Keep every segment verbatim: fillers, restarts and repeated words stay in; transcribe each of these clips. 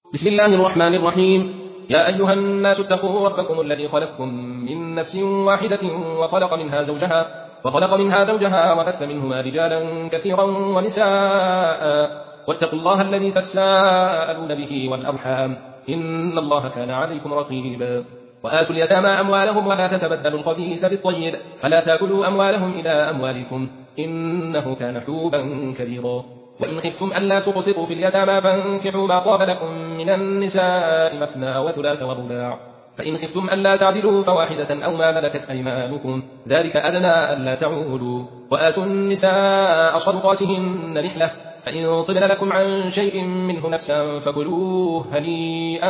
بسم الله الرحمن الرحيم. يا أيها الناس اتقوا ربكم الذي خلقكم من نفس واحدة وخلق منها زوجها وخلق منها زوجها وبث منهما رجالا كثيرا ونساء واتقوا الله الذي تساءلون به والأرحام إن الله كان عليكم رقيبا. وآتوا اليتامى أموالهم ولا تتبدلوا الخبيث بالطيب فلا تأكلوا أموالهم إلى أموالكم إنه كان حوبا كبيرا. وإن خفتم ألا تقسطوا في اليتامى فانكحوا ما طاب لكم من النساء مثنى وثلاث ورباع فإن خفتم ألا تعدلوا فواحدة أو ما ملكت أيمانكم ذلك أدنى ألا تعولوا. وآتوا النساء صدقاتهن نحلة فإن طبن لكم عن شيء منه نفسا فكلوه هنيئا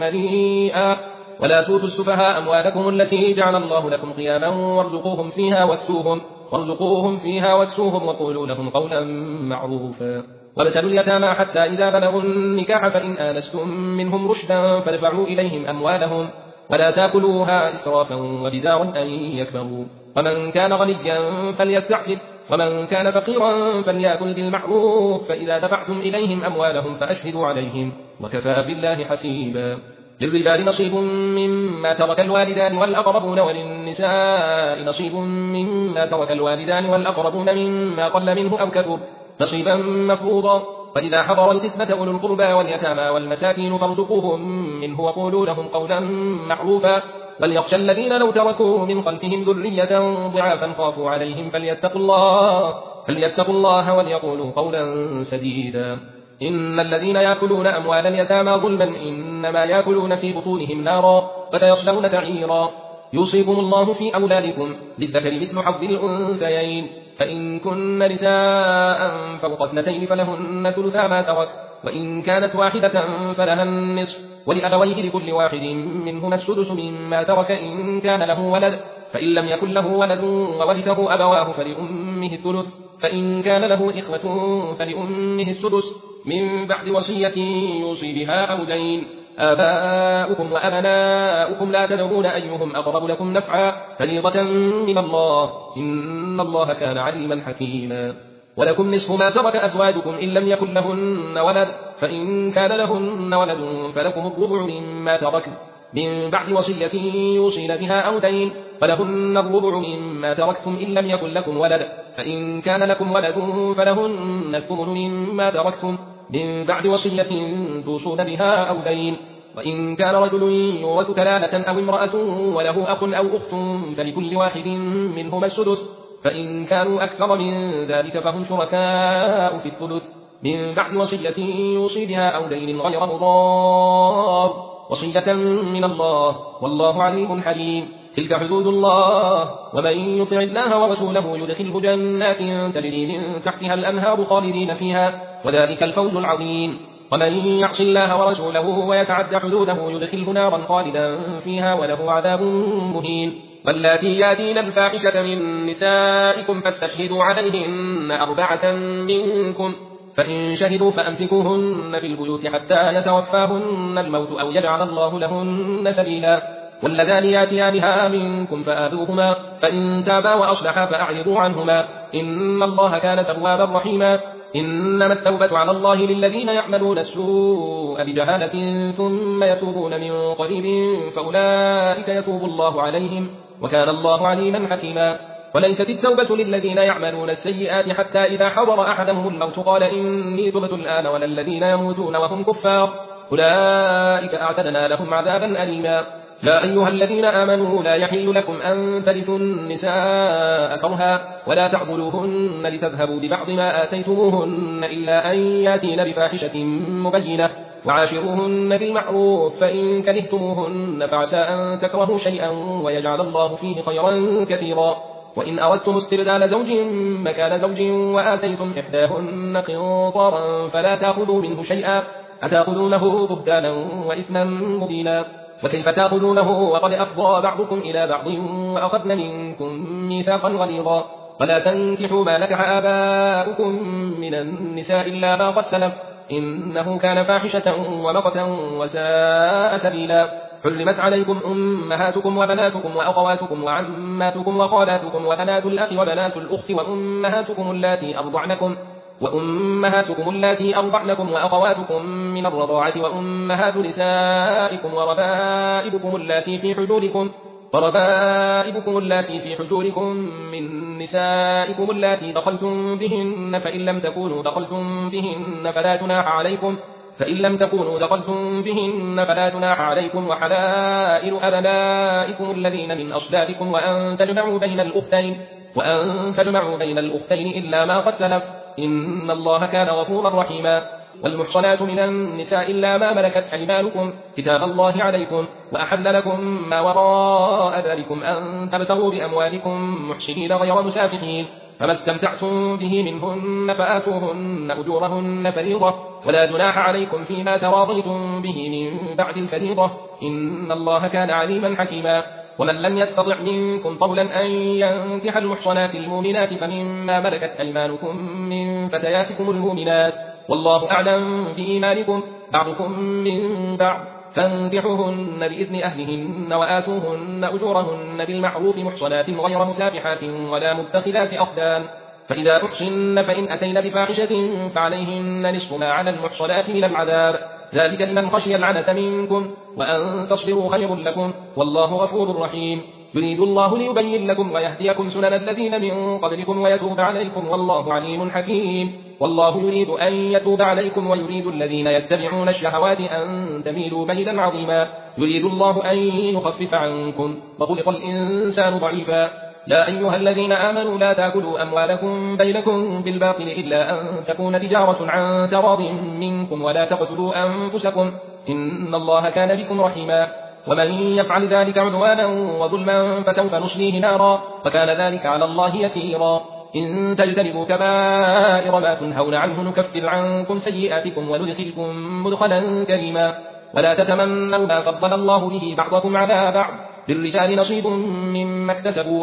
مريئا. ولا توتوا السفهاء أموالكم التي جعل الله لكم قياما وارزقوهم فيها واكسوهم وارزقوهم فيها واكسوهم وقولوا لهم قولا معروفا. وابتلوا اليتامى حتى إذا بلغوا النكاح فإن آنستم منهم رشدا فادفعوا إليهم أموالهم ولا تأكلوها إسرافا وبدارا أن يكبروا. ومن كان غنيا فليستعفف ومن كان فقيرا فليأكل بالمعروف فإذا دفعتم إليهم أموالهم فأشهدوا عليهم وكفى بالله حسيبا. للرجال نصيب مما ترك الوالدان والأقربون وللنساء نصيب مما ترك الوالدان والأقربون مما قل منه أو كثر نصيبا مفروضا. فإذا حضر القسمة أولو القربى واليتامى والمساكين فارزقوهم منه وقولوا لهم قولا معروفا. وليخشى الذين لو تركوا من خلفهم ذرية ضعافا خافوا عليهم فليتقوا الله فليتقوا الله وليقولوا قولا سديدا. إن الذين يأكلون أموال اليتامى ظلما إنما يأكلون في بطونهم نارا وسيصلون سعيرا. يوصيكم الله في أولادكم للذكر مثل حظ الأنثيين فإن كن نساء فوق اثنتين فلهن ثلثا ما ترك وإن كانت واحدة فلها النصف ولأبويه لكل واحد منهما السدس مما ترك إن كان له ولد فإن لم يكن له ولد وورثه أبواه فلأمه الثلث فإن كان له إخوة فلأمه السدس من بعد وصية يوصي بها أو دين. آباؤكم وأبناؤكم لا تدرون أيهم أقرب لكم نفعا فريضة من الله إن الله كان عليما حكيما. ولكم نصف ما ترك أزواجكم إن لم يكن لهن ولد فإن كان لهن ولد فلكم الربع مما تركن من بعد وصية يوصين بها أو دين فلهن الربع مما تركتم إن لم يكن لكم ولد فإن كان لكم ولد فلهن الثمن مما تركتم من بعد وصية توصون بها أو دين. وإن كان رجل يورث كلالة أو امرأة وله أخ أو أخت فلكل واحد منهما السدس فإن كانوا أكثر من ذلك فهم شركاء في الثلث من بعد وصية يوصي بها أو دين غير مضار وصية من الله والله عليم حليم. تلك حدود الله ومن يطع الله ورسوله يدخله جنات تجري من تحتها الأنهار خالدين فيها وذلك الفوز العظيم. ومن يعص الله ورسوله ويتعد حدوده يدخله نارا خالدا فيها وله عذاب مهين. واللاتي ياتين الفاحشة من نسائكم فاستشهدوا عليهن أربعة منكم فإن شهدوا فأمسكوهن في البيوت حتى يتوفاهن الموت أو يجعل الله لهن سبيلا. واللذان ياتيانها منكم فآذوهما فإن تابا وأصلحا فأعرضوا عنهما إن الله كان توابا رحيما. إنما التوبة على الله للذين يعملون السوء بجهالة ثم يتوبون من قريب فأولئك يتوب الله عليهم وكان الله عليما حكيما. وليست التوبة للذين يعملون السيئات حتى إذا حضر أحدهم الموت قال إني تبت الآن ولا الذين يموتون وهم كفار أولئك أعتدنا لهم عذابا أليما. يا أيها الذين آمنوا لا يحل لكم أن ترثوا النساء كرها ولا تعضلوهن لتذهبوا ببعض ما آتيتموهن إلا أن ياتين بفاحشة مبينة وعاشروهن بالمعروف فإن كرهتموهن فعسى أن تكرهوا شيئا ويجعل الله فيه خيرا كثيرا. وإن أردتم استبدال زوج مكان زوج وآتيتم إحداهن قنطارا فلا تأخذوا منه شيئا أتأخذونه بهتانا وإثما مبينا. وكيف تأخذونه وقد أفضى بعضكم إلى بعض وأخذن منكم ميثاقا غليظا. ولا تنكحوا ما نكح آباؤكم من النساء إلا ما قد سلف إنه كان فاحشة ومقتا وساء سبيلا. حرمت عليكم أمهاتكم وبناتكم وأخواتكم وعماتكم وخالاتكم وبنات الأخ وبنات الأخت وأمهاتكم اللاتي أرضعنكم وأمهاتكم اللاتي أرضعنكم وأخواتكم من الرضاعة وأمهات نسائكم وربائبكم اللاتي في حجوركم وربائبكم اللاتي في حجوركم من نسائكم اللاتي دخلتم بهن فإن لم تكونوا دخلتم بهن فلا جناح عليكم فإن لم تكونوا دخلتم بهن فلا جناح عليكم وحلائل أبنائكم الذين من أصلابكم وأن تجمعوا بين الأختين وأن تجمعوا بين الأختين إلا ما قد سلف إن الله كان غفورا رحيما. والمحصنات من النساء إلا ما ملكت أيمانكم كتاب الله عليكم وأحل لكم ما وراء ذلكم أن تبتغوا بأموالكم محسنين غير مسافحين فما استمتعتم به منهن فآتوهن أجورهن فريضة ولا جناح عليكم فيما تراضيتم به من بعد الفريضة إن الله كان عليما حكيما. ومن لم يستطع منكم طولا أن ينكح المحصنات المؤمنات فمما ملكت أيمانكم من فتياتكم المؤمنات والله أعلم بإيمانكم بعضكم من بعض فانكحوهن بإذن أهلهن وآتوهن أجورهن بالمعروف محصنات غير مسافحات ولا متخذات أخدان فإذا أحصن فإن أتين بفاحشة فعليهن نصف ما على المحصنات من العذاب ذلك لمن خشي العنة منكم وأن تصبروا خير لكم والله غفور رحيم. يريد الله ليبين لكم ويهديكم سنن الذين من قبلكم ويتوب عليكم والله عليم حكيم. والله يريد أن يتوب عليكم ويريد الذين يتبعون الشهوات أن تميلوا ميلا عظيما. يريد الله أن يخفف عنكم وخلق الإنسان ضعيفا. يا أيها الذين آمنوا لا تأكلوا أموالكم بينكم بالباطل إلا أن تكون تجارة عن تراض منكم ولا تقتلوا أنفسكم إن الله كان بكم رحيما. ومن يفعل ذلك عدوانا وظلما فسوف نصليه نارا وكان ذلك على الله يسيرا. إن تجتنبوا كبائر ما تنهون عنه نكفر عنكم سيئاتكم وندخلكم مدخلا كريما. ولا تتمنوا ما فضل الله به بعضكم على بعض للرجال نصيب مما اكتسبوا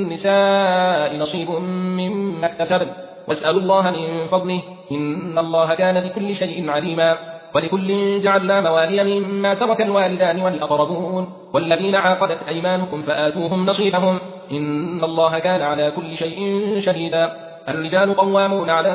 وللنساء نصيب مما اكتسبن واسألوا الله من فضله إن الله كان بكل شيء عليما. ولكل جعلنا موالي مما ترك الوالدان والأقربون والذين عاقدت أيمانكم فآتوهم نصيبهم إن الله كان على كل شيء شهيدا. الرجال قوامون على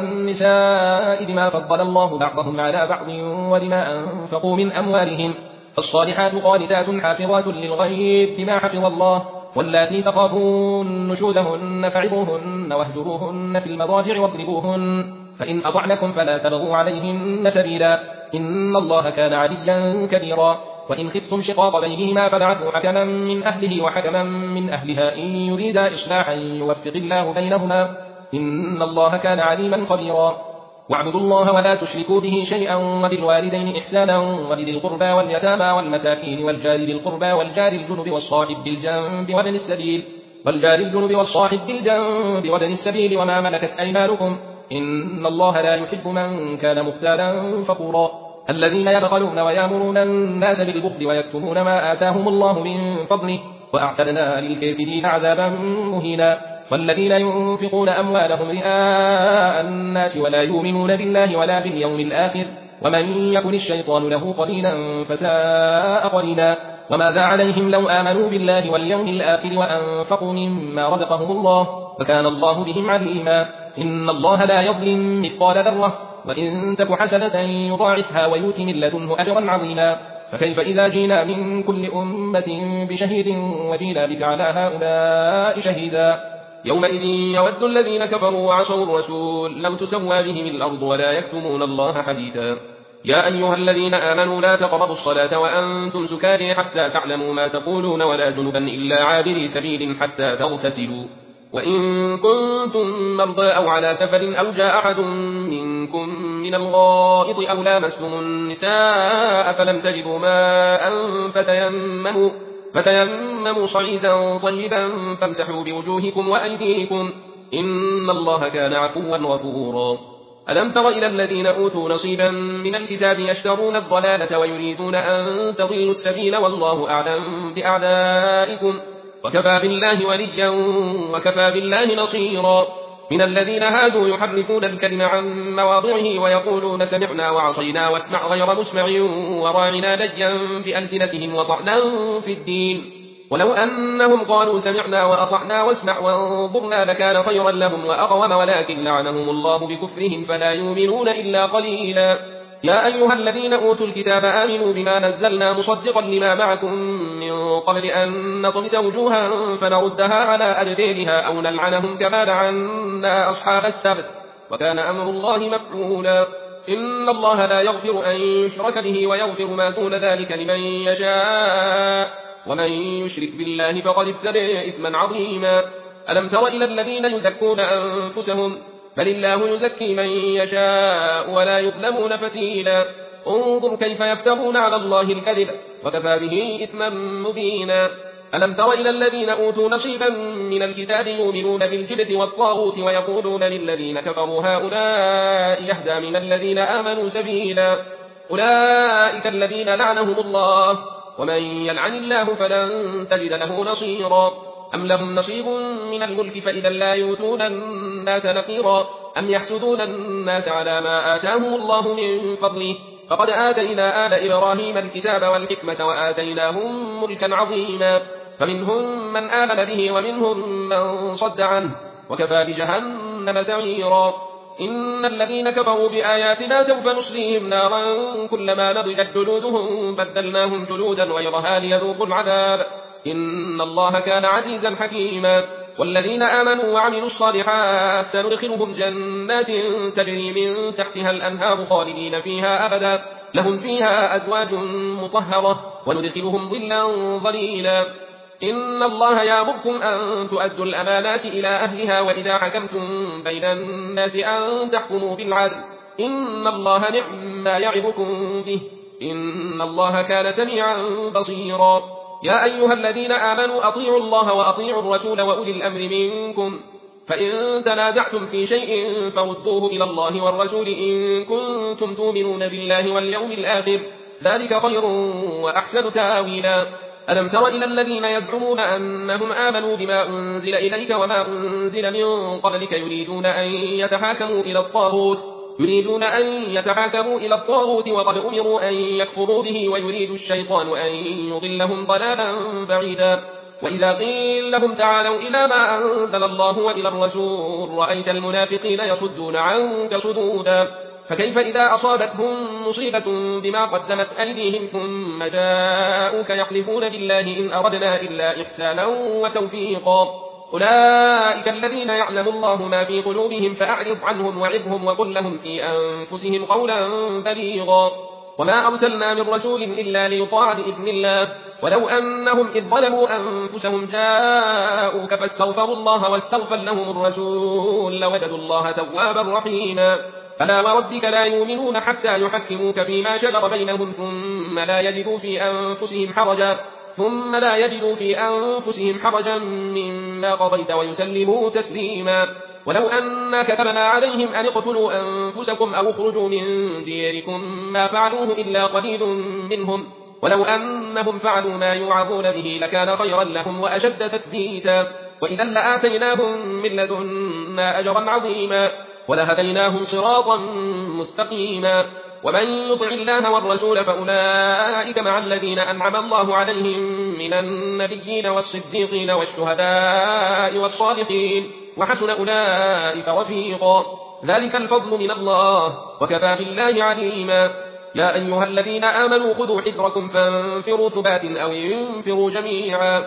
النساء بما فضل الله بعضهم على بعض وبما أنفقوا من أموالهم فالصالحات قانتات حافظات للغيب بما حفظ الله واللاتي تخافون نشوزهن فعظوهن واهجروهن في المضاجع واضربوهن فإن أطعنكم فلا تبغوا عليهن سبيلا إن الله كان عليا كبيرا. وإن خفتم شقاق بينهما فابعثوا حكما من أهله وحكما من أهلها إن يريدا إصلاحا يوفق الله بينهما إن الله كان عليما خبيرا. واعبدوا الله ولا تشركوا به شيئا وبالوالدين إحسانا وبذي القربى واليتامى والمساكين والجار ذي القربى والجار الجنب والصاحب بالجنب وابن السبيل والجار الجنب والصاحب بالجنب وابن السبيل وما ملكت أيمانكم إن الله لا يحب من كان مختالا فخورا. الذين يبخلون ويأمرون الناس بالبخل ويكتمون ما آتاهم الله من فضله وأعتدنا للكافرين عذابا مهينا. والذين ينفقون أموالهم رئاء الناس ولا يؤمنون بالله ولا باليوم الآخر ومن يكن الشيطان له قرينا فساء قرينا. وماذا عليهم لو آمنوا بالله واليوم الآخر وأنفقوا مما رزقهم الله وكان الله بهم عليما. إن الله لا يظلم مثقال ذرة وإن تك حسنة يضاعفها ويؤت من لدنه أجرا عظيما. فكيف إذا جينا من كل أمة بشهيد وجينا بك على هؤلاء شهيدا. يومئذ يود الذين كفروا وعصوا الرسول لو تسوى بهم الأرض ولا يكتمون الله حديثا. يا أيها الذين آمنوا لا تقربوا الصلاة وأنتم سكارى حتى تعلموا ما تقولون ولا جنبا إلا عابري سبيل حتى تغتسلوا وإن كنتم مرضى أو على سفر أو جاء أحد منكم من الغائط أو لامستم النساء فلم تجدوا ماء فتيمموا, فتيمموا صعيدا طيبا فامسحوا بوجوهكم وأيديكم إن الله كان عفوا غفورا. ألم تر إلى الذين أوتوا نصيبا من الكتاب يشترون الضلالة ويريدون أن تضلوا السبيل والله أعلم بأعدائكم وكفى بالله وليا وكفى بالله نصيرا. من الذين هادوا يحرفون الكلم عن مواضعه ويقولون سمعنا وعصينا واسمع غير مسمع وراعنا لجا بألسنتهم وطعنا في الدين ولو أنهم قالوا سمعنا وأطعنا واسمع وانظرنا لكان خيرا لهم وأقوم ولكن لعنهم الله بكفرهم فلا يؤمنون إلا قليلا. يا أيها الذين أوتوا الكتاب آمنوا بما نزلنا مصدقا لما معكم من قبل أن نطمس وجوها فنردها على أدبيرها أو نلعنهم كما لعنا أصحاب السبت وكان أمر الله مفعولا. إن الله لا يغفر أن يشرك به ويغفر ما دون ذلك لمن يشاء ومن يشرك بالله فقد افترى إثما عظيما. ألم تر إلى الذين يزكون أنفسهم بل الله يزكي من يشاء ولا يظلمون فتيلا. انظر كيف يفترون على الله الكذب وكفى به إثما مبينا. ألم تر إلى الذين أوتوا نصيبا من الكتاب يؤمنون بالجبت والطاغوت ويقولون للذين كفروا هؤلاء يهدى من الذين آمنوا سبيلا. أولئك الذين لعنهم الله ومن يلعن الله فلن تجد له نصيرا. أم لهم نصيب من الملك فإذا لا يؤتون الناس نقيرا. أم يحسدون الناس على ما آتاهم الله من فضله فقد آتينا آل إبراهيم الكتاب والحكمة وآتيناهم ملكا عظيما. فمنهم من آمن به ومنهم من صد عنه وكفى بجهنم سعيرا. إن الذين كفروا بآياتنا سوف نصليهم نارا كلما نضجت جلودهم بدلناهم جلودا غيرها ليذوقوا العذاب إن الله كان عزيزا حكيما. والذين آمنوا وعملوا الصالحات سندخلهم جنات تجري من تحتها الأنهار خالدين فيها أبدا لهم فيها أزواج مطهرة وندخلهم ظلا ظليلا. إن الله يأمركم أن تؤدوا الأمانات إلى أهلها وإذا حكمتم بين الناس أن تحكموا بالعدل إن الله نعم ما يعظكم به إن الله كان سميعا بصيرا. يا أيها الذين آمنوا أطيعوا الله وأطيعوا الرسول وأولي الأمر منكم فإن تنازعتم في شيء فردوه إلى الله والرسول إن كنتم تؤمنون بالله واليوم الآخر ذلك خير وأحسن تأويلا. ألم تر إلى الذين يزعمون أنهم آمنوا بما أنزل إليك وما أنزل من قبلك يريدون أن يتحاكموا إلى الطاغوت يريدون أن يتحاكموا إلى الطاغوت وقد أمروا أن يكفروا به ويريد الشيطان أن يضلهم ضلالا بعيدا. وإذا قيل لهم تعالوا إلى ما أنزل الله وإلى الرسول رأيت المنافقين يصدون عنك صدودا. فكيف إذا أصابتهم مصيبة بما قدمت أيديهم ثم جاءوك يحلفون بالله إن أردنا إلا إحسانا وتوفيقا. أولئك الذين يعلم الله ما في قلوبهم فأعرض عنهم وعظهم وقل لهم في أنفسهم قولا بليغا. وما أرسلنا من رسول إلا ليطاع بإذن الله ولو أنهم إذ ظلموا أنفسهم جاءوك فاستغفروا الله واستغفر لهم الرسول لوجدوا الله توابا رحيما. فلا وربك لا يؤمنون حتى يحكموك فيما شجر بينهم ثم لا يجدوا في أنفسهم حرجا ثم لا يجدوا في أنفسهم حرجا مما قضيت ويسلموا تسليما. ولو أن كتبنا عليهم أن اقتلوا أنفسكم أو اخرجوا من دياركم ما فعلوه إلا قليل منهم ولو أنهم فعلوا ما يوعظون به لكان خيرا لهم وأشد تثبيتا وإذا لآتيناهم من لدنا أجرا عظيما ولهديناهم صراطا مستقيما. ومن يطع الله والرسول فأولئك مع الذين أنعم الله عليهم من النبيين والصديقين والشهداء والصالحين وحسن أولئك رفيقا. ذلك الفضل من الله وكفى بالله عليما. يا أيها الذين آمنوا خذوا حذركم فانفروا ثبات أو ينفروا جميعا.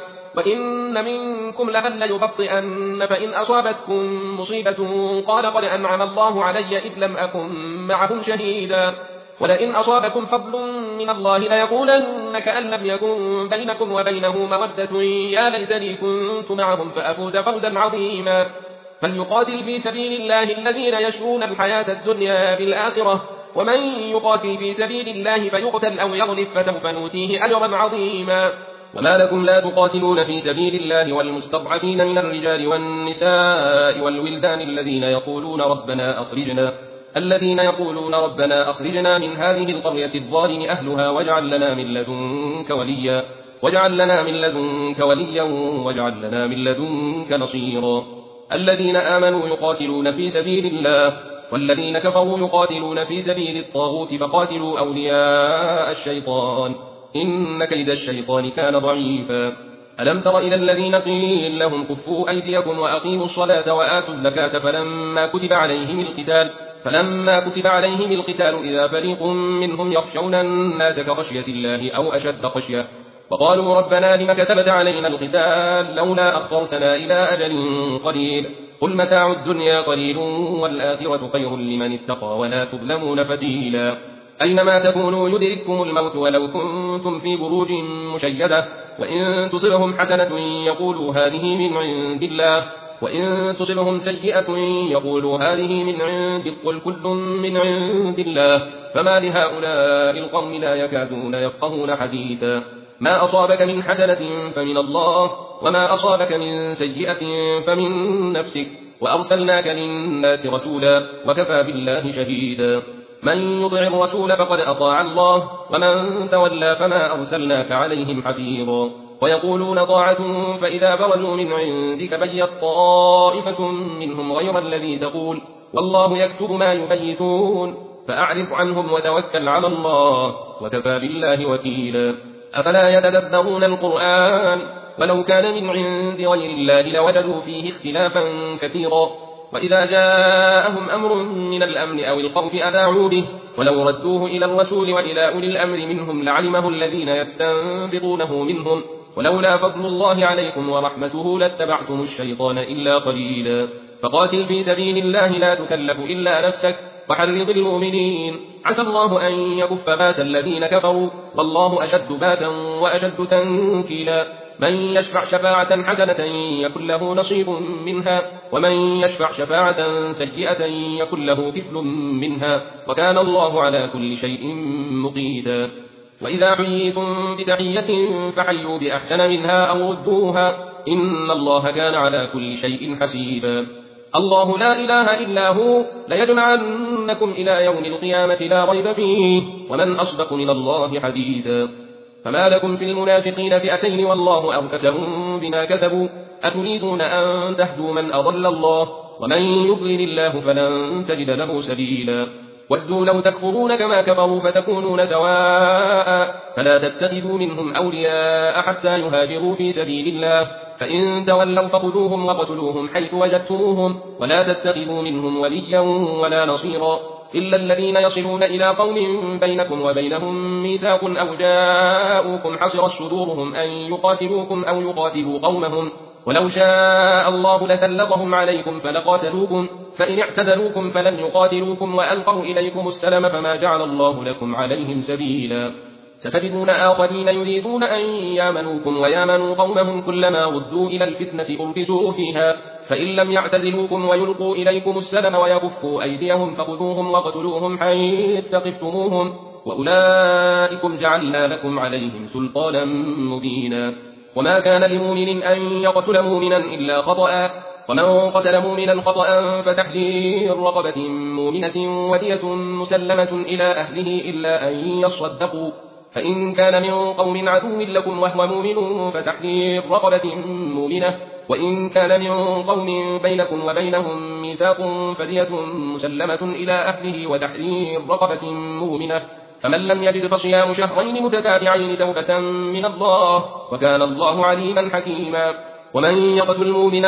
وإن منكم لمن ليبطئن فإن أصابتكم مصيبة قال قد أنعم الله علي إذ لم أكن معهم شهيدا ولئن أصابكم فضل من الله ليقولن كأن لم يكن بينكم وبينه مودة يا ليتني كنت معهم فأفوز فوزا عظيما. فليقاتل في سبيل الله الذين يشرون الحياة الدنيا بالآخرة ومن يقاتل في سبيل الله فيقتل أو يغلب فسوف نؤتيه أجرا عظيما. وما لكم لا تقاتلون في سبيل الله والمستضعفين من الرجال والنساء والولدان الذين يقولون ربنا أخرجنا الذين يقولون ربنا أخرجنا من هذه القرية الظالم أهلها واجعل لنا من لدنك وليا واجعل لنا من لدنك وليا واجعل لنا من لدنك نصيرا. الذين آمنوا يقاتلون في سبيل الله والذين كفروا يقاتلون في سبيل الطاغوت فقاتلوا أولياء الشيطان إن كيد الشيطان كان ضعيفا. ألم تر إلى الذين قيل لهم كفوا أيديكم وأقيموا الصلاة وآتوا الزكاة فلما كتب عليهم القتال فلما كتب عليهم القتال إذا فريق منهم يخشون الناس كخشية الله أو أشد خشية وقالوا ربنا لم كتبت علينا القتال لولا أخرتنا إلى أجل قليل قل متاع الدنيا قليل والآخرة خير لمن اتقى ولا تظلمون فتيلا أينما تكونوا يدرككم الموت ولو كنتم في بروج مشيدة وإن تصبهم حسنة يقولوا هذه من عند الله وإن تصبهم سيئة يقولوا هذه من عندك قل كل من عند الله فما لهؤلاء القوم لا يكادون يفقهون حديثا ما أصابك من حسنة فمن الله وما أصابك من سيئة فمن نفسك وأرسلناك للناس رسولا وكفى بالله شهيدا من يطع الرسول فقد أطاع الله ومن تولى فما أرسلناك عليهم حفيظا ويقولون طاعة فإذا برزوا من عندك بيت طائفة منهم غير الذي تقول والله يكتب ما يبيتون فأعرض عنهم وتوكل على الله وكفى بالله وكيلا أفلا يتدبرون القرآن ولو كان من عند غير الله لوجدوا فيه اختلافا كثيرا وإذا جاءهم أمر من الأمن أو الخوف أذاعوا به ولو ردوه إلى الرسول وإلى أولي الأمر منهم لعلمه الذين يستنبطونه منهم ولولا فضل الله عليكم ورحمته لاتبعتم الشيطان إلا قليلا فقاتل في سبيل الله لا تكلف إلا نفسك وحرض المؤمنين عسى الله أن يكف باس الذين كفروا والله أشد باسا وأشد تنكيلا من يشفع شفاعة حسنة يكن له نصيب منها ومن يشفع شفاعة سيئة يكن له كفل منها وكان الله على كل شيء مقيتا وإذا حييتم بتحية فحيوا بأحسن منها أو ردوها إن الله كان على كل شيء حسيبا الله لا إله إلا هو ليجمعنكم إلى يوم القيامة لا ريب فيه ومن أصدق من الله حديثا فما لكم في المنافقين فئتين والله أركسهم بما كسبوا أتريدون أن تهدوا من أضل الله ومن يضلل الله فلن تجد له سبيلا ودوا لو تكفرون كما كفروا فتكونون سواء فلا تتخذوا منهم أولياء حتى يهاجروا في سبيل الله فإن تولوا فخذوهم وقتلوهم حيث وجدتموهم ولا تتخذوا منهم وليا ولا نصيرا إلا الذين يصلون إلى قوم بينكم وبينهم ميثاق أو جاءوكم حصرت صدورهم أن يقاتلوكم أو يقاتلوا قومهم ولو شاء الله لسلطهم عليكم فلقاتلوكم فإن اعتذروكم فلم يقاتلوكم وألقوا إليكم السلام فما جعل الله لكم عليهم سبيلا ستجدون آخرين يريدون أن يامنوكم ويامنوا قومهم كلما ردوا إلى الفتنة أركسوا فيها فإن لم يعتزلوكم ويلقوا إليكم السلام ويكفوا أيديهم فخذوهم وقتلوهم حيث ثقفتموهم وأولئكم جعلنا لكم عليهم سلطانا مبينا وما كان لمؤمن أن يقتل مؤمنا إلا خطأ ومن قتل مؤمنا خطأ فتحرير رقبة مؤمنة ودية مسلمة إلى أهله إلا أن يصدقوا فإن كان من قوم عدو لكم وهو مؤمن فتحرير رقبة مؤمنة وإن كان من قوم بينكم وبينهم ميثاق فدية مسلمة إلى أهله وتحرير رقبة مؤمنة فمن لم يجد فصيام شهرين متتابعين توبة من الله وكان الله عليما حكيما ومن يقتل مؤمنا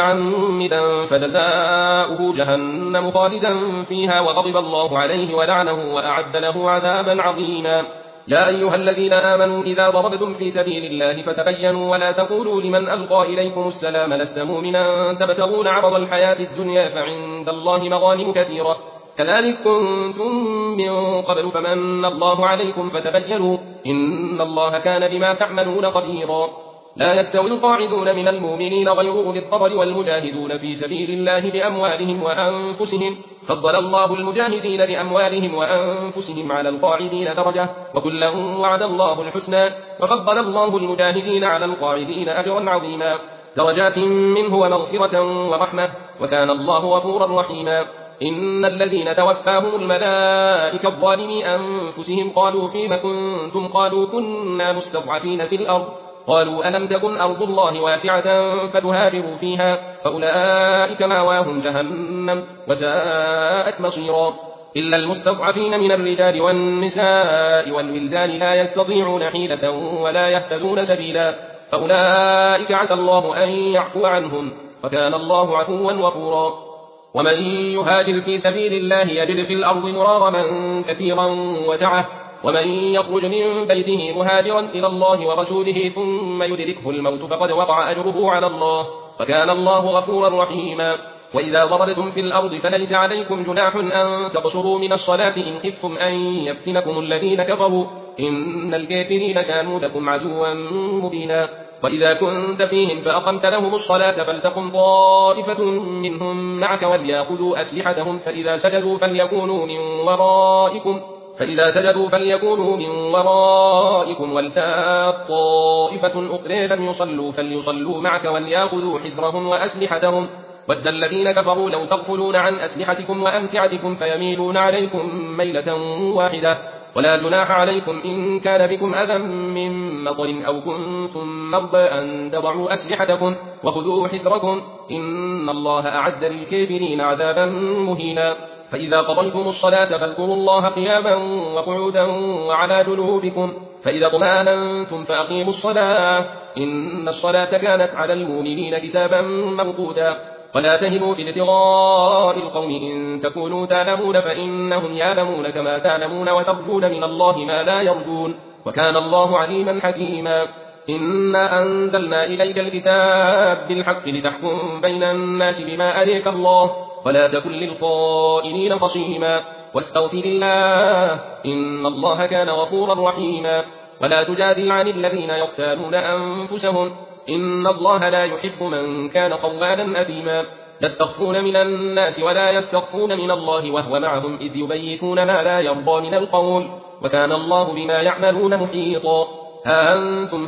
متعمدا فجزاؤه جهنم خالدا فيها وغضب الله عليه ولعنه وأعد له عذابا عظيما يا أيها الذين آمنوا إذا ضربتم في سبيل الله فتبينوا ولا تقولوا لمن ألقى إليكم السلام لست مؤمنا تبتغون عرض الحياة الدنيا فعند الله مغانم كثيرة كذلك كنتم من قبل فمن الله عليكم فتبينوا إن الله كان بما تعملون خبيرا لا يستوي القاعدون من المؤمنين غير أولي الضرر والمجاهدون في سبيل الله بأموالهم وأنفسهم فضل الله المجاهدين بأموالهم وأنفسهم على القاعدين درجة وكلا وعد الله الحسنى وفضل الله المجاهدين على القاعدين أجرا عظيما درجات منه ومغفرة ورحمة وكان الله غفورا رحيما إن الذين توفاهم الملائكة الظالمي أنفسهم قالوا فيم كنتم قالوا كنا مستضعفين في الأرض قالوا ألم تكن أرض الله واسعة فتهاجروا فيها فأولئك ماواهم جهنم وساءت مصيرا إلا المستضعفين من الرجال والنساء والولدان لا يستطيعون حيلة ولا يهتدون سبيلا فأولئك عسى الله أن يعفو عنهم، وكان الله عفوا غفورا. ومن يهاجر في سبيل الله يجد في الأرض مراغما كثيرا وسعة، ومن يخرج من بيته مهاجرا إلى الله ورسوله ثم يدركه الموت فقد وقع أجره على الله، وكان الله غفورا رحيما. وإذا ضربتم في الأرض فليس عليكم جناح أن تقصروا من الصلاة إن خفتم أن يفتنكم الذين كفروا، إن الكافرين كانوا لكم عدوا مبينا. وإذا كنت فيهم فأقمت لهم الصلاة فلتقم طائفة منهم معك وليأخذوا أسلحتهم فإذا سجدوا فليكونوا من ورائكم فإذا سجدوا فليكونوا من ورائكم ولتأت طائفة أخرى لم يصلوا فليصلوا معك وليأخذوا حذرهم وأسلحتهم. ود الذين كفروا لو تغفلون عن أسلحتكم وأمتعتكم فيميلون عليكم ميلة واحدة. ولا جناح عليكم إن كان بكم أذى من مطر أو كنتم مرضى أن تضعوا أسلحتكم وخذوا حذركم، إن الله أعد للكافرين عذابا مهينا. فإذا قضيتم الصلاة فاذكروا الله قياما وقعودا وعلى جنوبكم، فإذا اطمأننتم فأقيموا الصلاة، إن الصلاة كانت على المؤمنين كتابا موقوتا. ولا تهنوا في ابتغاء القوم إن تكونوا تعلمون فإنهم يعلمون كما تعلمون وترجون من الله ما لا يرجون، وكان الله عليما حكيما. إنا أنزلنا إليك الكتاب بالحق لتحكم بين الناس بما أريك الله، ولا تكن للخائنين خصيما، واستغفر الله إن الله كان غفورا رحيما. ولا تجادل عن الذين يختانون أنفسهم، إن الله لا يحب من كان قوالا أثيما. يستخفون من الناس ولا يستخفون من الله وهو معهم إذ يبيتون ما لا يرضى من القول، وكان الله بما يعملون محيطا. ها أنتم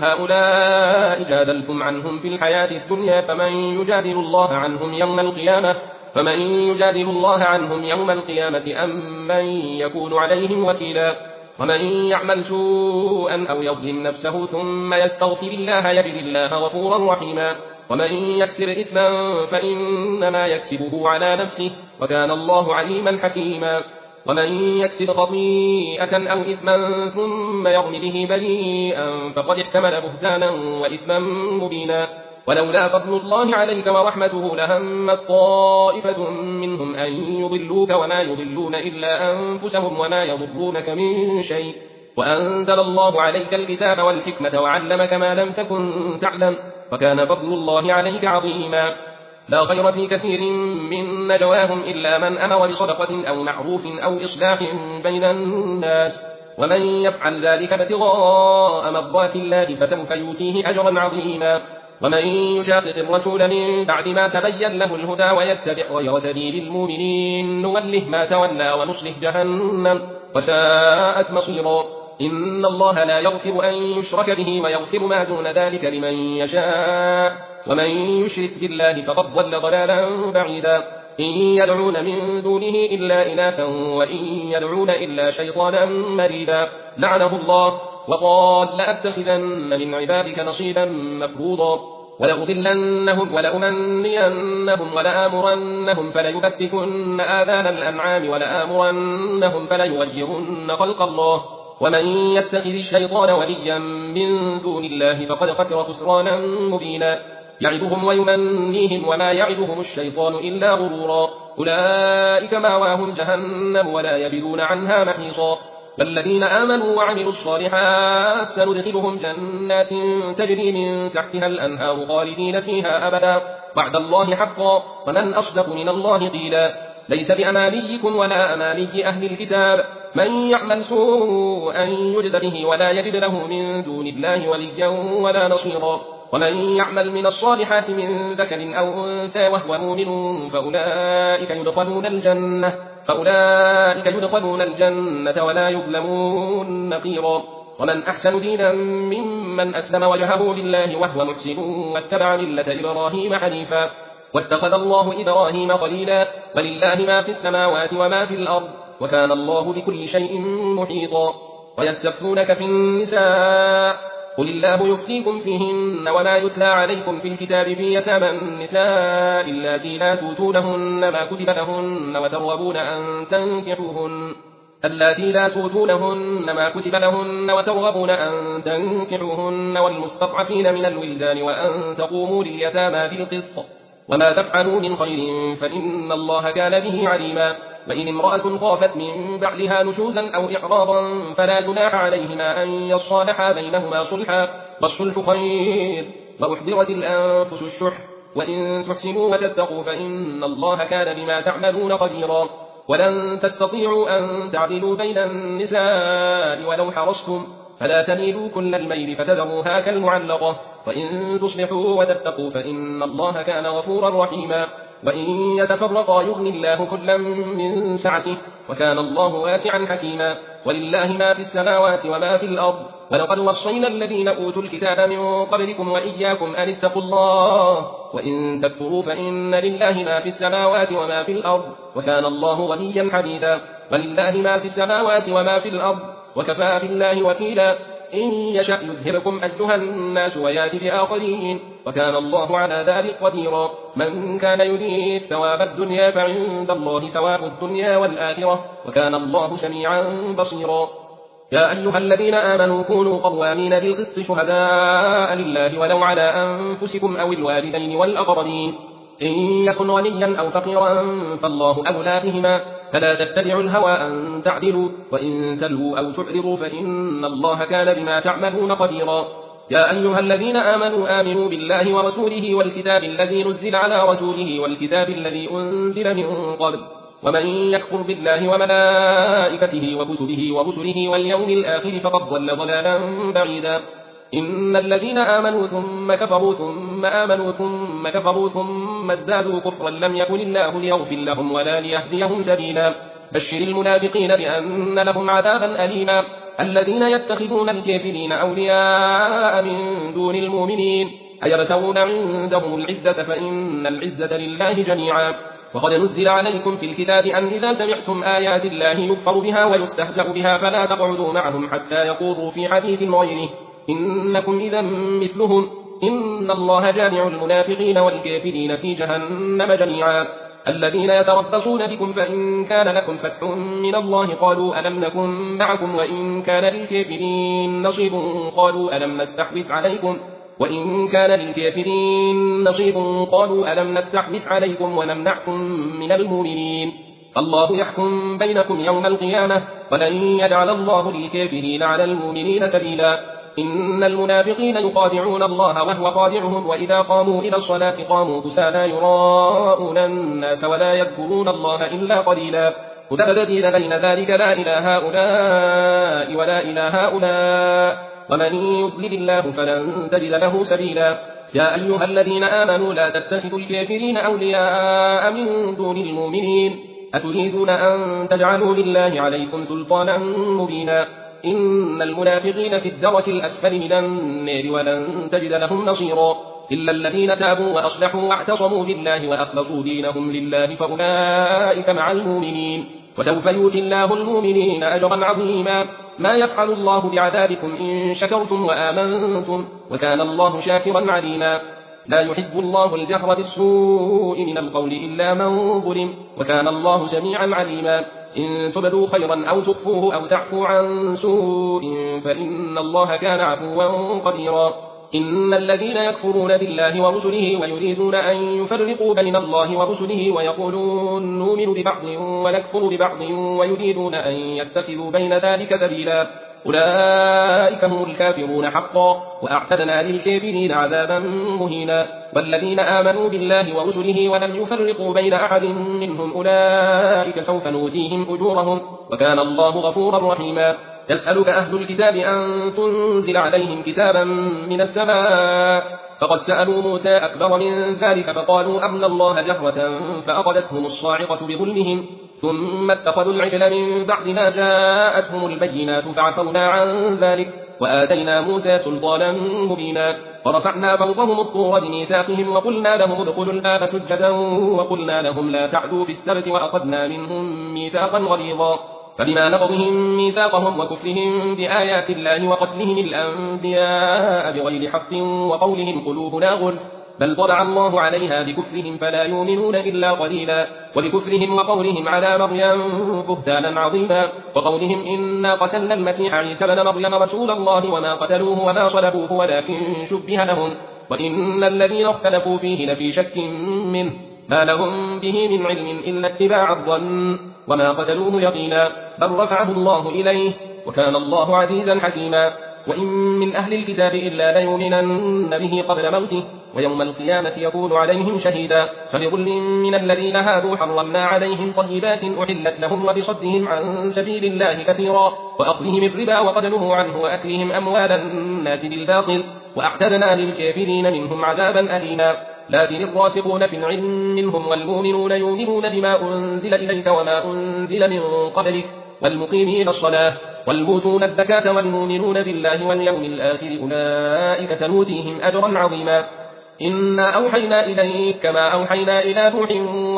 هؤلاء جادلتم عنهم في الحياة الدنيا فمن يجادل الله عنهم يوم القيامة فمن يجادل الله عنهم يوم القيامة أم من يكون عليهم وكيلا. ومن يعمل سوءا أو يظلم نفسه ثم يستغفر الله يجد الله غفورا رحيما. ومن يكسر إثما فإنما يكسبه على نفسه، وكان الله عليما حكيما. ومن يكسب خطيئة أو إثما ثم يرم به بريئا فقد احتمل بهتانا وإثما مبينا. ولولا فضل الله عليك ورحمته لهمت طائفة منهم أن يضلوك وما يضلون إلا أنفسهم وما يضرونك من شيء، وأنزل الله عليك الكتاب والحكمة وعلمك ما لم تكن تعلم، وكان فضل الله عليك عظيما. لا خير في كثير من نجواهم إلا من أمر بصدقة أو معروف أو إصلاح بين الناس، ومن يفعل ذلك ابتغاء مرضات الله فسوف يؤتيه أجرا عظيما. ومن يشاقق الرسول من بعد ما تبين له الهدى ويتبع غير سبيل المؤمنين نوله ما تولى ونصله جهنم وساءت مصيرا. إن الله لا يغفر أن يشرك به ويغفر ما دون ذلك لمن يشاء، ومن يشرك بالله فقد ضل ضلالا بعيدا. إن يدعون من دونه إلا إناثا وإن يدعون إلا شيطانا مريدا لعنه الله وقال لأتخذن من عبادك نصيبا مفروضا ولأضلنهم ولأمنينهم ولآمرنهم فليبتكن آذان الأنعام ولآمرنهم فليغيرن خلق الله. ومن يتخذ الشيطان وليا من دون الله فقد خسر خسرانا مبينا. يعدهم ويمنيهم وما يعدهم الشيطان إلا غرورا. أولئك مأواهم جهنم ولا يجدون عنها محيصا. والذين آمنوا وعملوا الصالحات سندخلهم جنات تجري من تحتها الأنهار خالدين فيها أبدا وعد الله حقا ومن أصدق من الله قيلا. ليس بأمانيكم ولا أماني أهل الكتاب، من يعمل سوءا يجز به ولا يجد له من دون الله وليا ولا نصيرا. ومن يعمل من الصالحات من ذكر أو أنثى وهو مؤمن فأولئك يدخلون الجنة فأولئك يدخلون الجنة ولا يظلمون نقيرا. ومن أحسن دينا ممن أسلم وجهه لله وهو محسن واتبع ملة إبراهيم حنيفا واتخذ الله إبراهيم خليلا. ولله ما في السماوات وما في الأرض وكان الله بكل شيء محيطا. ويستفتونك في النساء قل الله يفتيكم فيهن وما يتلى عليكم في الكتاب في يتامى النساء اللاتي لا تؤتونهن ما كتب لهن وترغبون أن تنكحوهن اللاتي لا تؤتونهن ما كتب لهن وترغبون أن تنكحوهن والمستضعفين من الولدان وأن تقوموا لليتامى بالقسط وما تفعلوا من خير فإن الله كان به عليما. وإن امرأة خافت من بعدها نشوزا أو إعراضا فلا جناح عليهما أن يصالحا بينهما صلحا والصلح خير. وأحضرت الأنفس الشح وإن تحسنوا وتتقوا فإن الله كان بما تعملون خبيرا. ولن تستطيعوا أن تعدلوا بين النساء ولو حرصتم فلا تميلوا كل الميل فتذروها كالمعلقة. وإن تصلحوا وتتقوا فإن الله كان غفورا رحيما. وإن يتفرقا يغني الله كلا من سعته وكان الله واسعا حكيما. ولله ما في السماوات وما في الأرض ولقد وصينا الذين أوتوا الكتاب من قبلكم وإياكم أن اتقوا الله وإن تكفروا فإن لله ما في السماوات وما في الأرض وكان الله غنيا حميدا. ولله ما في السماوات وما في الأرض وكفى بالله وكيلا. إن يشأ يذهبكم أيها الناس ويأتي بآخرين وكان الله على ذلك قديرا. من كان يريد ثواب الدنيا فعند الله ثواب الدنيا والآخرة وكان الله سميعا بصيرا. يا أيها الذين آمنوا كونوا قوامين بالقسط شهداء لله ولو على أنفسكم أو الوالدين والأقربين إن يكن غنيا أو فقيرا فالله أولى بهما فلا تتبعوا الهوى أن تعدلوا وإن تلووا أو تعرضوا فإن الله كان بما تعملون خبيرا. يا أيها الذين آمنوا آمنوا بالله ورسوله والكتاب الذي نزل على رسوله والكتاب الذي أنزل من قبل ومن يكفر بالله وملائكته وكتبه ورسله واليوم الآخر فقد ضل ضلالا بعيدا. إن الذين آمنوا ثم كفروا ثم آمنوا ثم كفروا ثم ازدادوا كفرا لم يكن الله ليغفر لهم ولا ليهديهم سبيلا. بشر المنافقين بأن لهم عذابا أليما. الذين يتخذون الكافرين أولياء من دون المؤمنين أيبتغون عندهم العزة فإن العزة لله جميعا. وقد نزل عليكم في الكتاب أن إذا سمعتم آيات الله يكفر بها ويستهزأ بها فلا تقعدوا معهم حتى يخوضوا في حديث غيره إنكم إذا مثلهم إن الله جامع المنافقين والكافرين في جهنم جميعا. الذين يتربصون بكم فإن كان لكم فتح من الله قالوا ألم نكن معكم وإن كان للكافرين نصيب قالوا ألم نستحوذ عليكم وإن كان للكافرين نصيب قالوا ألم نستحوذ عليكم ونمنعكم من المؤمنين. الله يحكم بينكم يوم القيامة ولن يجعل الله للكافرين على المؤمنين سبيلا. إن المنافقين يخادعون الله وهو خادعهم وإذا قاموا إلى الصلاة قاموا كسالى يراءون الناس ولا يذكرون الله إلا قليلا. مذبذبين بين ذلك لا إلى هؤلاء ولا إلى هؤلاء ومن يضلل الله فلن تجد له سبيلا. يا أيها الذين آمنوا لا تتخذوا الكافرين أولياء من دون المؤمنين أتريدون أن تجعلوا لله عليكم سلطانا مبينا. إن المنافقين في الدرك الأسفل من النار ولن تجد لهم نصيرا إلا الذين تابوا وأصلحوا واعتصموا بالله وأخلصوا دينهم لله فأولئك مع المؤمنين وسوف يؤتي الله المؤمنين أجرا عظيما. ما يفعل الله بعذابكم إن شكرتم وآمنتم وكان الله شاكرا عليما. لا يحب الله الجهر بالسوء من القول إلا من ظلم وكان الله سميعا عليما. إن تبدوا خيرا أو تخفوه أو تعفو عن سوء فإن الله كان عفوا قديرا. إن الذين يكفرون بالله ورسله ويريدون أن يفرقوا بين الله ورسله ويقولون نؤمن ببعض ونكفر ببعض ويريدون أن يتخذوا بين ذلك سبيلا أولئك هم الكافرون حقا وأعتدنا للكافرين عذابا مهينا. والذين آمنوا بالله ورسله ولم يفرقوا بين أحد منهم أولئك سوف نؤتيهم أجورهم وكان الله غفورا رحيما. يسألك أهل الكتاب أن تنزل عليهم كتابا من السماء فقد سألوا موسى أكبر من ذلك فقالوا أرنا الله جهرة فأخذتهم الصاعقة بظلمهم ثم اتخذوا العجل من بعد ما جاءتهم البينات فعفونا عن ذلك وآتينا موسى سلطانا مبينا. ورفعنا فوقهم الطور بميثاقهم وقلنا لهم ادخلوا الباب سجدا وقلنا لهم لا تعدوا في السبت وأخذنا منهم ميثاقا غليظا. فبما نقضهم ميثاقهم وكفرهم بآيات الله وقتلهم الأنبياء بغير حق وقولهم قلوبنا غلف بل طبع الله عليها بكفرهم فلا يؤمنون إلا قليلا. وبكفرهم وقولهم على مريم بهتانا عظيما، وقولهم إنا قتلنا المسيح عيسى بن مريم رسول الله وما قتلوه وما صلبوه ولكن شبه لهم، وإن الذين اختلفوا فيه لفي شك منه ما لهم به من علم إلا اتباع الظن وما قتلوه يقينا، بل رفعه الله إليه وكان الله عزيزا حكيما. وإن من أهل الكتاب إلا ليؤمنن به قبل موته ويوم القيامة يكون عليهم شهيدا. فبظلم من الذين هادوا حرمنا عليهم طيبات أحلت لهم وبصدهم عن سبيل الله كثيرا وأخذهم الربا وقد نهوا عنه وأكلهم أموال الناس بالباطل وأعتدنا للكافرين منهم عذابا أليما. لكن الراسخون في العلم منهم والمؤمنون يؤمنون بما أنزل إليك وما أنزل من قبلك والمقيمين الصلاة والمؤتون الزكاة والمؤمنون بالله واليوم الآخر أولئك سنؤتيهم أجرا عظيما. إنا أوحينا إليك كما أوحينا إلى نوح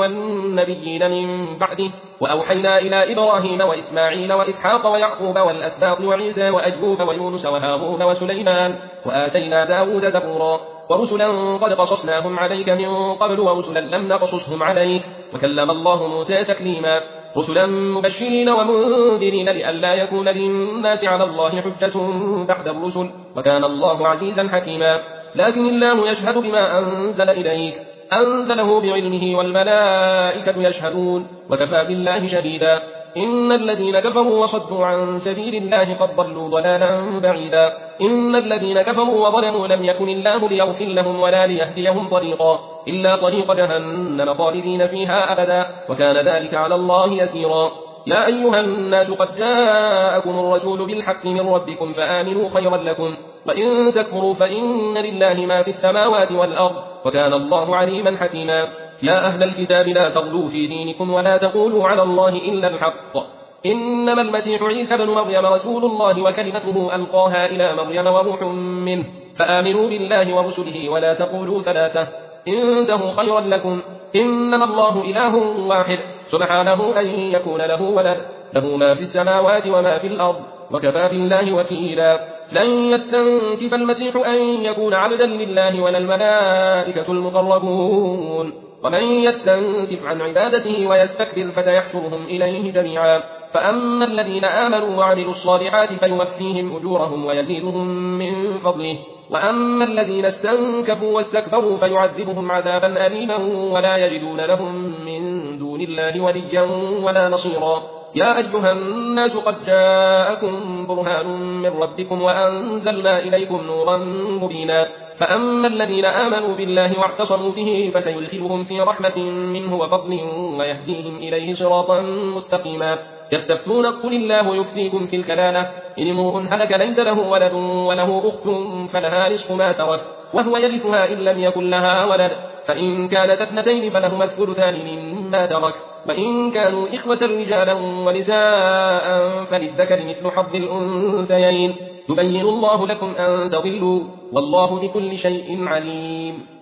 والنبيين من بعده وأوحينا إلى إبراهيم وإسماعيل وإسحاق ويعقوب والأسباط وعيسى وأيوب ويونس وهارون وسليمان وآتينا داود زبورا ورسلا قد قصصناهم عليك من قبل ورسلا لم نقصصهم عليك وكلم الله موسى تكليما. رسلا مبشرين ومنذرين لئلا يكون للناس على الله حجة بعد الرسل وكان الله عزيزا حكيما. لكن الله يشهد بما أنزل إليك أنزله بعلمه والملائكة يشهدون وكفى بالله شهيدا. إن الذين كفروا وصدوا عن سبيل الله قد ضلوا ضلالا بعيدا. إن الذين كفروا وظلموا لم يكن الله ليغفر لهم ولا ليهديهم طريقا إلا طريق جهنم خالدين فيها أبدا وكان ذلك على الله يسيرا. يا أيها الناس قد جاءكم الرسول بالحق من ربكم فآمنوا خيرا لكم وإن تكفروا فإن لله ما في السماوات والأرض وكان الله عليما حكيما. يا أهل الكتاب لا تغلوا في دينكم ولا تقولوا على الله إلا الحق إنما المسيح عيسى بن مريم رسول الله وكلمته ألقاها إلى مريم وروح منه فآمنوا بالله ورسله ولا تقولوا ثلاثة انتهوا خيرا لكم إنما الله إله واحد سبحانه أن يكون له ولد له ما في السماوات وما في الأرض وكفى بالله وكيلا. لن يستنكف المسيح أن يكون عبدا لله ولا الملائكة المقربون ومن يستنكف عن عبادته ويستكبر فسيحشرهم إليه جميعا. فأما الذين آمنوا وعملوا الصالحات فيوفيهم أجورهم ويزيدهم من فضله وأما الذين استنكفوا واستكبروا فيعذبهم عذابا أليما ولا يجدون لهم من دون الله وليا ولا نصيرا. يا أيها الناس قد جاءكم برهان من ربكم وأنزلنا إليكم نورا مبينا. فأما الذين آمنوا بالله واعتصموا به فسيدخلهم في رحمة منه وفضل ويهديهم إليه صراطا مستقيما. يستفتون قل الله يفتيكم في الكلالة إن امرؤ هلك ليس له ولد وله أخت فلها نصف ما ترك وهو يرثها إن لم يكن لها ولد فإن كانت اثنتين فلهما الثلثان مما ترك وإن كانوا إخوة رجالا ونساء فللذكر مثل حظ الأنثيين يبين الله لكم أن تضلوا والله بكل شيء عليم.